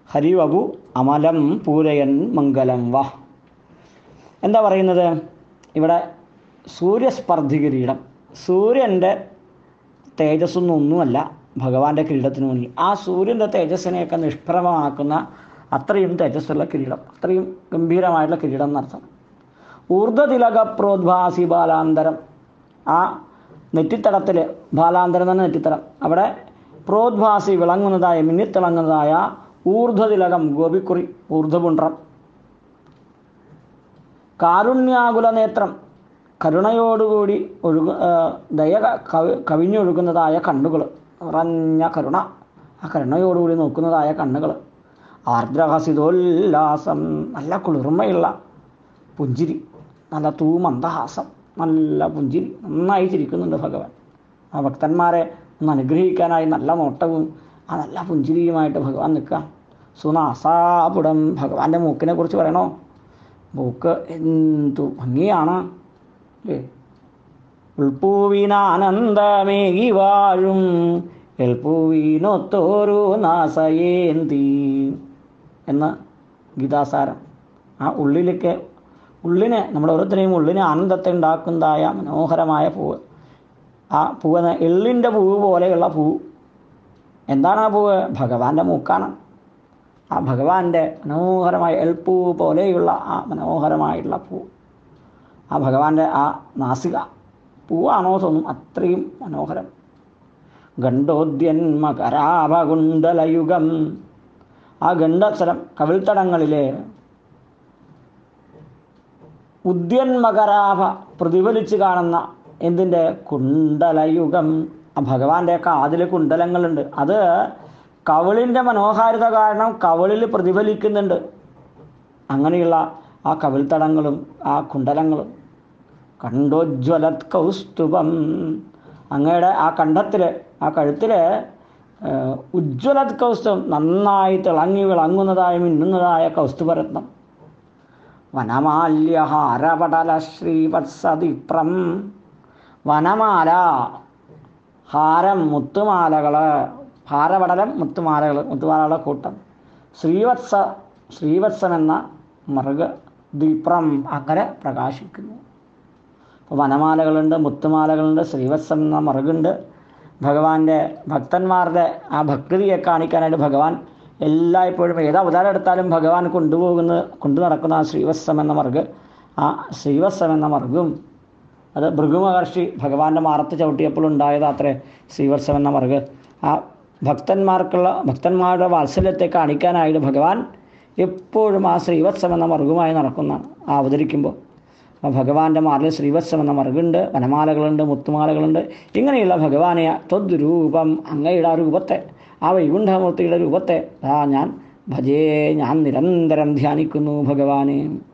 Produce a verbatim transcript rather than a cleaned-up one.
ഹരിവപു അമലം പൂരയൻ മംഗലം വ. എന്താ പറയുന്നത് ഇവിടെ? സൂര്യസ്പർദ്ധി കിരീടം. സൂര്യൻ്റെ തേജസ്സൊന്നൊന്നുമല്ല ഭഗവാന്റെ കിരീടത്തിന് മുന്നിൽ. ആ സൂര്യൻ്റെ തേജസ്സിനെയൊക്കെ നിഷ്പ്രഭമാക്കുന്ന അത്രയും തേജസ്സുള്ള കിരീടം, അത്രയും ഗംഭീരമായിട്ടുള്ള കിരീടം എന്നർത്ഥം. ഊർധ്വതിലക പ്രോദ്ഭാസി ബാലാന്തരം. ആ നെറ്റിത്തടത്തിൽ, ബാലാന്തരം തന്നെ നെറ്റിത്തടം, അവിടെ പ്രോദ്ഭാസി വിളങ്ങുന്നതായ, മിന്നിത്തിളങ്ങുന്നതായ ഊർധ്വതിലകം, ഗോപിക്കുറി, ഊർധ്വപുണ്ട്രം. കാരുണ്യാകുല നേത്രം, കരുണയോടുകൂടി ഒഴുക ദയ കവി കവിഞ്ഞൊഴുകുന്നതായ കണ്ണുകൾ, നിറഞ്ഞ കരുണ, ആ കരുണയോടുകൂടി നോക്കുന്നതായ കണ്ണുകൾ. ആർദ്രഹസിതോല്ലാസം, നല്ല കുളിർമയുള്ള പുഞ്ചിരി, നല്ല തൂമന്ദഹാസം, നല്ല പുഞ്ചിരി, നന്നായി ചിരിക്കുന്നുണ്ട് ഭഗവാൻ. ആ ഭക്തന്മാരെ ഒന്ന് അനുഗ്രഹിക്കാനായി നല്ല നോട്ടവും ആ നല്ല പുഞ്ചിരിയുമായിട്ട് ഭഗവാൻ നിൽക്കുക. സുനാസാപുടം, ഭഗവാന്റെ മൂക്കിനെ കുറിച്ച് പറയണോ? മൂക്ക് എന്തു ഭംഗിയാണ് അല്ലേ? ഉൾപ്പൂവിനാനന്ദമേകി വാഴും എൽപ്പൂവിനൊത്തോരു നാസയേന്തി എന്ന ഗീതാസാരം. ആ ഉള്ളിലേക്ക്, ഉള്ളിനെ, നമ്മുടെ ഓരോരുത്തരെയും ഉള്ളിനെ ആനന്ദത്തെ ഉണ്ടാക്കുന്നതായ മനോഹരമായ പൂവ്. ആ പൂവ് എള്ളിൻ്റെ പൂവ് പോലെയുള്ള പൂവ്. എന്താണ് ആ പൂവ്? ഭഗവാന്റെ മൂക്കാണ്. ആ ഭഗവാന്റെ മനോഹരമായ എൽപ്പൂ പോലെയുള്ള ആ മനോഹരമായിട്ടുള്ള പൂ, ആ ഭഗവാന്റെ ആ നാസിക പൂവാണോ തോന്നും, അത്രയും മനോഹരം. ഗണ്ഡോദ്യന്മകരാഭകുണ്ടലയുഗം, ആ ഗണ്ഡസ്ഥലം, കവിൾത്തടങ്ങളിലെ ഉദ്യന്മകരാഭ, പ്രതിഫലിച്ച് കാണുന്ന എന്തിൻ്റെ? കുണ്ടലയുഗം. ആ ഭഗവാന്റെ കാതിൽ കുണ്ടലങ്ങളുണ്ട്. അത് കവിളിൻ്റെ മനോഹാരിത കാരണം കവിളിൽ പ്രതിഫലിക്കുന്നുണ്ട്. അങ്ങനെയുള്ള ആ കവിൾത്തടങ്ങളും ആ കുണ്ടലങ്ങളും. കണ്ടോജ്വലത് കൗസ്തുഭം, അങ്ങയുടെ ആ കണ്ഠത്തിൽ, ആ കഴുത്തിൽ ഉജ്ജ്വലത് കൗസ്തുഭം, നന്നായി തിളങ്ങി വിളങ്ങുന്നതായ മിന്നുന്നതായ കൗസ്തുഭരത്നം. വനമാല്യഹാരപടല ശ്രീവത്സതിപ്രം, വനമാല, ഹാരം, മുത്തുമാലകൾ, ഹാരപടലം, മുത്തുമാലകൾ, മുത്തുമാലകളുടെ കൂട്ടം. ശ്രീവത്സ, ശ്രീവത്സം എന്ന മൃഗ ദീപ്രം, അങ്ങനെ പ്രകാശിക്കുന്നു. അപ്പോൾ വനമാലകളുണ്ട്, മുത്തുമാലകളുണ്ട്, ശ്രീവത്സം എന്ന മറുകുണ്ട്. ഭഗവാന്റെ ഭക്തന്മാരുടെ ആ ഭക്തിയെ കാണിക്കാനായിട്ട് ഭഗവാൻ എല്ലായ്പ്പോഴും ഏത് അവതാരം എടുത്താലും ഭഗവാൻ കൊണ്ടുപോകുന്ന, കൊണ്ടു നടക്കുന്ന ആ ശ്രീവത്സം എന്ന മറുക്, ആ ശ്രീവത്സം എന്ന മറുകും അത് ഭൃഗുമഹർഷി ഭഗവാന്റെ മാറത്ത് ചവിട്ടിയപ്പോൾ ഉണ്ടായത് അത്രേ ശ്രീവത്സം എന്ന മറുക്. ആ ഭക്തന്മാർക്കുള്ള, ഭക്തന്മാരുടെ വാത്സല്യത്തെ കാണിക്കാനായിട്ട് ഭഗവാൻ എപ്പോഴും ആ ശ്രീവത്സം എന്ന മറുകുമായി നടക്കുന്നതാണ് ആ അവതരിക്കുമ്പോൾ. ആ ഭഗവാന്റെ മാറിൽ ശ്രീവത്സം എന്ന മറുകുണ്ട്, വനമാലകളുണ്ട്, മുത്തുമാലകളുണ്ട്. ഇങ്ങനെയുള്ള ഭഗവാനെ, ത്വദ്രൂപം, അങ്ങയുടെ ആ രൂപത്തെ, ആ വൈകുണ്ഠമൂർത്തിയുടെ രൂപത്തെ ആ ഞാൻ ഭജേ, ഞാൻ നിരന്തരം ധ്യാനിക്കുന്നു ഭഗവാനെ.